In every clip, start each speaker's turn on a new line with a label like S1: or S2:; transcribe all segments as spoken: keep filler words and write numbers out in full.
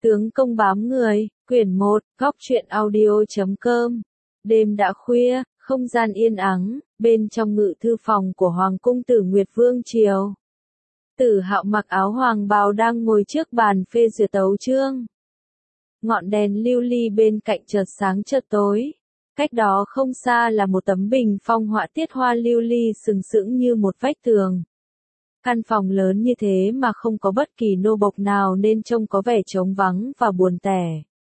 S1: Tướng công bám người, quyển một, góc truyện audio.com. Đêm đã khuya, không gian yên ắng, bên trong ngự thư phòng của Hoàng cung Tử Nguyệt Vương triều. Tử Hạo mặc áo hoàng bào đang ngồi trước bàn phê duyệt tấu chương. Ngọn đèn lưu ly bên cạnh chợt sáng chợt tối. Cách đó không xa là một tấm bình phong họa tiết hoa lưu ly sừng sững như một vách tường. Căn phòng lớn như thế mà không có bất kỳ nô bộc nào nên trông có vẻ trống vắng và buồn tẻ.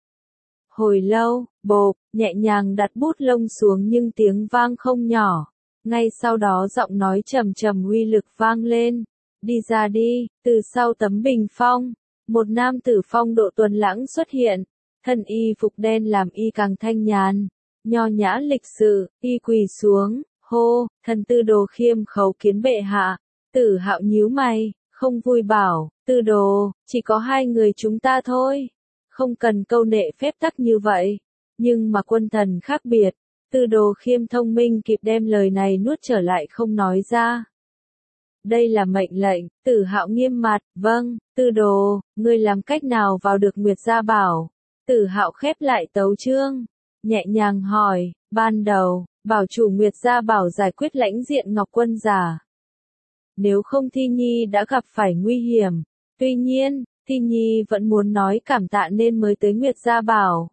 S1: Hồi lâu, bộp, nhẹ nhàng đặt bút lông xuống nhưng tiếng vang không nhỏ. Ngay sau đó giọng nói trầm trầm uy lực vang lên. Đi ra đi, từ sau tấm bình phong. Một nam tử phong độ tuấn lãng xuất hiện. Thân y phục đen làm y càng thanh nhàn. Nho nhã lịch sự, y quỳ xuống, hô, thần Tư Đồ khiêm khấu kiến bệ hạ. Tử Hạo nhíu mày, không vui bảo, Tư Đồ, chỉ có hai người chúng ta thôi. Không cần câu nệ phép tắc như vậy. Nhưng mà quân thần khác biệt. Tư Đồ khiêm thông minh kịp đem lời này nuốt trở lại không nói ra. Đây là mệnh lệnh, Tử Hạo nghiêm mặt, vâng, Tư Đồ, ngươi làm cách nào vào được Nguyệt Gia Bảo? Tử Hạo khép lại tấu chương, nhẹ nhàng hỏi, ban đầu, bảo chủ Nguyệt Gia Bảo giải quyết lãnh diện Ngọc Quân giả. Nếu không Thi Nhi đã gặp phải nguy hiểm. Tuy nhiên, Thi Nhi vẫn muốn nói cảm tạ nên mới tới Nguyệt Gia Bảo.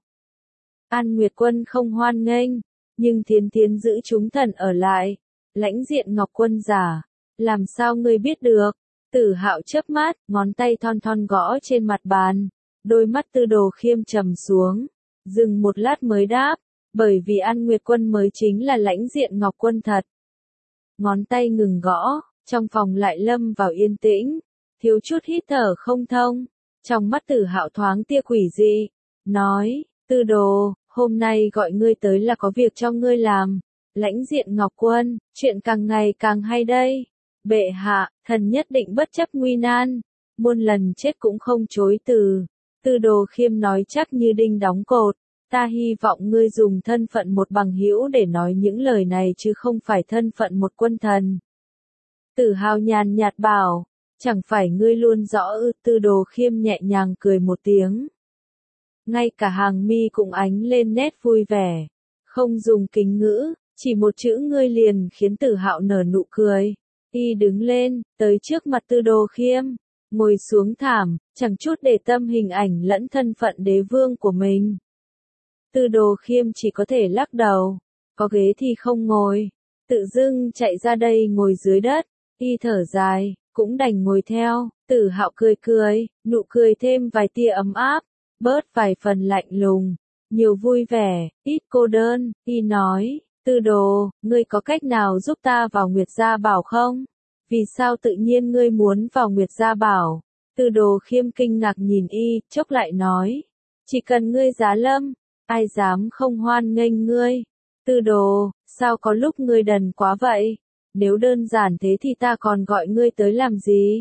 S1: An Nguyệt Quân không hoan nghênh, nhưng Thiến Thiến giữ chúng thần ở lại. Lãnh diện Ngọc Quân giả, làm sao ngươi biết được? Tử Hạo chớp mắt, ngón tay thon thon gõ trên mặt bàn. Đôi mắt Tư Đồ khiêm trầm xuống, dừng một lát mới đáp, bởi vì An Nguyệt Quân mới chính là lãnh diện Ngọc Quân thật. Ngón tay ngừng gõ. Trong phòng lại lâm vào yên tĩnh, thiếu chút hít thở không thông, trong mắt Tử Hạo thoáng tia quỷ dị, nói, Tư Đồ, hôm nay gọi ngươi tới là có việc cho ngươi làm, lãnh diện Ngọc Quân, chuyện càng ngày càng hay đây, bệ hạ, thần nhất định bất chấp nguy nan, muôn lần chết cũng không chối từ. Tư Đồ khiêm nói chắc như đinh đóng cột, ta hy vọng ngươi dùng thân phận một bằng hữu để nói những lời này chứ không phải thân phận một quân thần. Tử Hạo nhàn nhạt bảo, chẳng phải ngươi luôn rõ ư? Tư Đồ khiêm nhẹ nhàng cười một tiếng. Ngay cả hàng mi cũng ánh lên nét vui vẻ, không dùng kính ngữ, chỉ một chữ ngươi liền khiến Tử Hạo nở nụ cười. Y đứng lên, tới trước mặt Tư Đồ khiêm, ngồi xuống thảm, chẳng chút để tâm hình ảnh lẫn thân phận đế vương của mình. Tư Đồ khiêm chỉ có thể lắc đầu, có ghế thì không ngồi, tự dưng chạy ra đây ngồi dưới đất. Y thở dài, cũng đành ngồi theo. Tử Hạo cười cười, nụ cười thêm vài tia ấm áp, bớt vài phần lạnh lùng, nhiều vui vẻ, ít cô đơn. Y nói, Tư Đồ, ngươi có cách nào giúp ta vào Nguyệt Gia Bảo không? Vì sao tự nhiên ngươi muốn vào Nguyệt Gia Bảo? Tư Đồ khiêm kinh ngạc nhìn Y, chốc lại nói, chỉ cần ngươi giá lâm, ai dám không hoan nghênh ngươi. Tư Đồ, sao có lúc ngươi đần quá vậy? Nếu đơn giản thế thì ta còn gọi ngươi tới làm gì?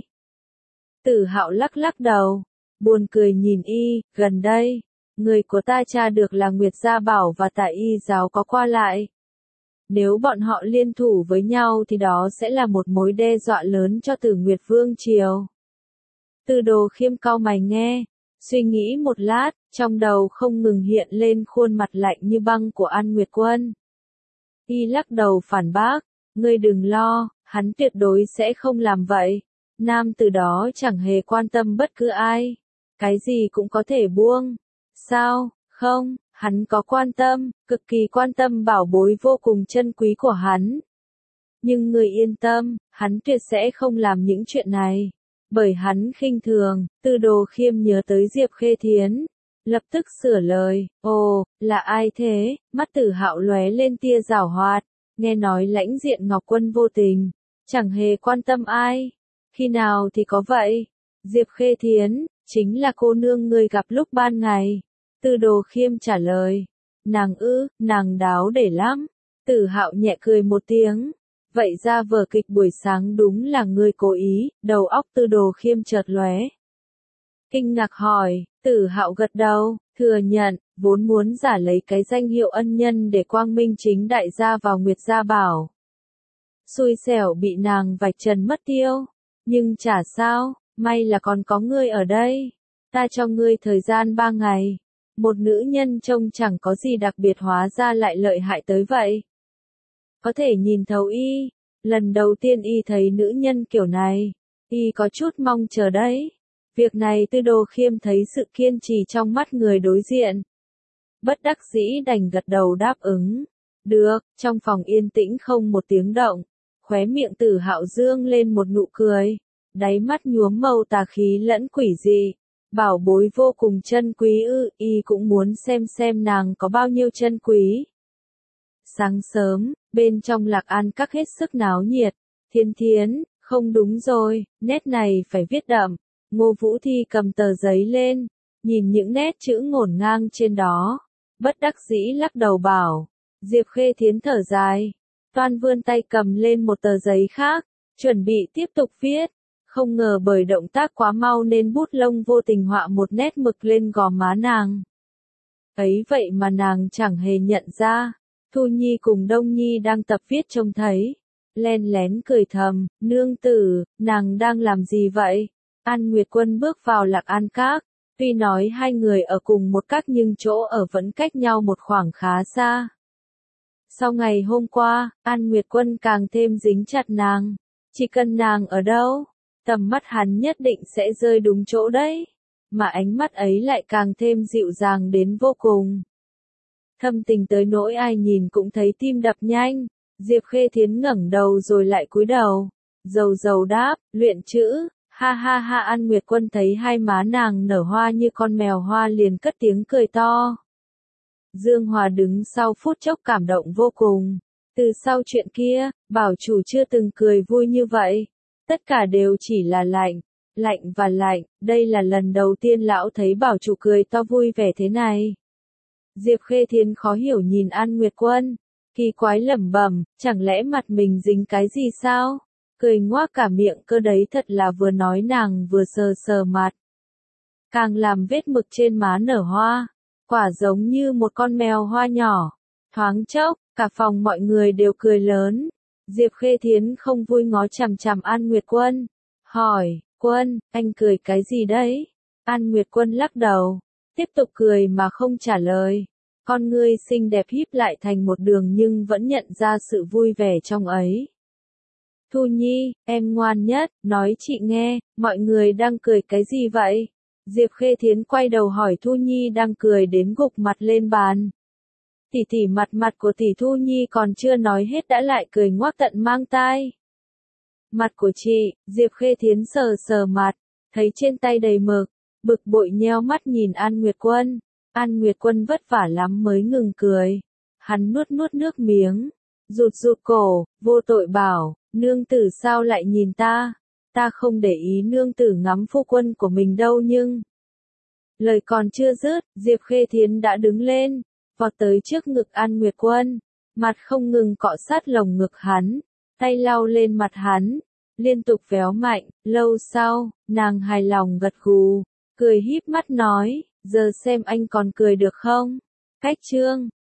S1: Tử Hạo lắc lắc đầu, buồn cười nhìn Y, gần đây, người của ta tra được là Nguyệt Gia Bảo và Tại Y giáo có qua lại. Nếu bọn họ liên thủ với nhau thì đó sẽ là một mối đe dọa lớn cho Tử Nguyệt Vương triều. Tư Đồ khiêm cau mày nghe, suy nghĩ một lát, trong đầu không ngừng hiện lên khuôn mặt lạnh như băng của An Nguyệt Quân. Y lắc đầu phản bác. Ngươi đừng lo, hắn tuyệt đối sẽ không làm vậy. Nam từ đó chẳng hề quan tâm bất cứ ai. Cái gì cũng có thể buông. Sao, không, hắn có quan tâm, cực kỳ quan tâm bảo bối vô cùng chân quý của hắn. Nhưng ngươi yên tâm, hắn tuyệt sẽ không làm những chuyện này. Bởi hắn khinh thường. Tư Đồ khiêm nhớ tới Diệp Khê Thiến. Lập tức sửa lời, ồ, là ai thế? Mắt Tử Hạo lóe lên tia giảo hoạt. Nghe nói lãnh diện Ngọc Quân vô tình, chẳng hề quan tâm ai. Khi nào thì có vậy? Diệp Khê Thiến, chính là cô nương ngươi gặp lúc ban ngày. Tư Đồ khiêm trả lời. Nàng ư, nàng đáo để lắm. Tử Hạo nhẹ cười một tiếng. Vậy ra vở kịch buổi sáng đúng là ngươi cố ý, đầu óc Tư Đồ khiêm chợt lóe. Kinh ngạc hỏi, Tử Hạo gật đầu, thừa nhận, vốn muốn giả lấy cái danh hiệu ân nhân để quang minh chính đại gia vào Nguyệt Gia Bảo. Xui xẻo bị nàng vạch trần mất tiêu, nhưng chả sao, may là còn có ngươi ở đây. Ta cho ngươi thời gian ba ngày. Một nữ nhân trông chẳng có gì đặc biệt hóa ra lại lợi hại tới vậy. Có thể nhìn thấu y. Lần đầu tiên y thấy nữ nhân kiểu này, y có chút mong chờ đấy. Việc này Tư Đồ Khiêm thấy sự kiên trì trong mắt người đối diện. Bất đắc dĩ đành gật đầu đáp ứng. Được, trong phòng yên tĩnh không một tiếng động. Khóe miệng Tử Hạo dương lên một nụ cười. Đáy mắt nhuốm màu tà khí lẫn quỷ dị. Bảo bối vô cùng chân quý ư, y cũng muốn xem xem nàng có bao nhiêu chân quý. Sáng sớm, bên trong Lạc An Các hết sức náo nhiệt. Thiên Thiến, không đúng rồi, nét này phải viết đậm. Ngô Vũ Thi cầm tờ giấy lên, nhìn những nét chữ ngổn ngang trên đó. Bất đắc dĩ lắc đầu bảo. Diệp Khê Thiến thở dài. Toan vươn tay cầm lên một tờ giấy khác, chuẩn bị tiếp tục viết. Không ngờ bởi động tác quá mau nên bút lông vô tình họa một nét mực lên gò má nàng. Ấy vậy mà nàng chẳng hề nhận ra. Thu Nhi cùng Đông Nhi đang tập viết trông thấy. Len lén cười thầm, nương tử, nàng đang làm gì vậy? An Nguyệt Quân bước vào Lạc An Các. Tuy nói hai người ở cùng một các nhưng chỗ ở vẫn cách nhau một khoảng khá xa. Sau ngày hôm qua, An Nguyệt Quân càng thêm dính chặt nàng. Chỉ cần nàng ở đâu, tầm mắt hắn nhất định sẽ rơi đúng chỗ đấy. Mà ánh mắt ấy lại càng thêm dịu dàng đến vô cùng. Thâm tình tới nỗi ai nhìn cũng thấy tim đập nhanh. Diệp Khê Thiến ngẩng đầu rồi lại cúi đầu. Dầu dầu đáp, luyện chữ. Ha ha ha. An Nguyệt Quân thấy hai má nàng nở hoa như con mèo hoa liền cất tiếng cười to. Dương Hòa đứng sau phút chốc cảm động vô cùng. Từ sau chuyện kia, bảo chủ chưa từng cười vui như vậy. Tất cả đều chỉ là lạnh, lạnh và lạnh. Đây là lần đầu tiên lão thấy bảo chủ cười to vui vẻ thế này. Diệp Khê Thiến khó hiểu nhìn An Nguyệt Quân. Kỳ quái lẩm bẩm, chẳng lẽ mặt mình dính cái gì sao? Cười ngoác cả miệng cơ đấy, thật là vừa nói nàng vừa sờ sờ mặt. Càng làm vết mực trên má nở hoa. Quả giống như một con mèo hoa nhỏ. Thoáng chốc, cả phòng mọi người đều cười lớn. Diệp Khê Thiến không vui ngó chằm chằm An Nguyệt Quân. Hỏi, Quân, anh cười cái gì đấy? An Nguyệt Quân lắc đầu. Tiếp tục cười mà không trả lời. Con ngươi xinh đẹp híp lại thành một đường nhưng vẫn nhận ra sự vui vẻ trong ấy. Thu Nhi, em ngoan nhất, nói chị nghe, mọi người đang cười cái gì vậy? Diệp Khê Thiến quay đầu hỏi Thu Nhi đang cười đến gục mặt lên bàn. Tỷ tỷ, mặt mặt của tỷ Thu Nhi còn chưa nói hết đã lại cười ngoác tận mang tai. Mặt của chị, Diệp Khê Thiến sờ sờ mặt, thấy trên tay đầy mực, bực bội nheo mắt nhìn An Nguyệt Quân. An Nguyệt Quân vất vả lắm mới ngừng cười. Hắn nuốt nuốt nước miếng, rụt rụt cổ, vô tội bảo, nương tử sao lại nhìn ta? Ta không để ý nương tử ngắm phu quân của mình đâu nhưng... Lời còn chưa dứt, Diệp Khê Thiến đã đứng lên, vọt tới trước ngực An Nguyệt Quân, mặt không ngừng cọ sát lồng ngực hắn, tay lau lên mặt hắn, liên tục véo mạnh. Lâu sau, nàng hài lòng gật gù, cười híp mắt nói, giờ xem anh còn cười được không? Cách chương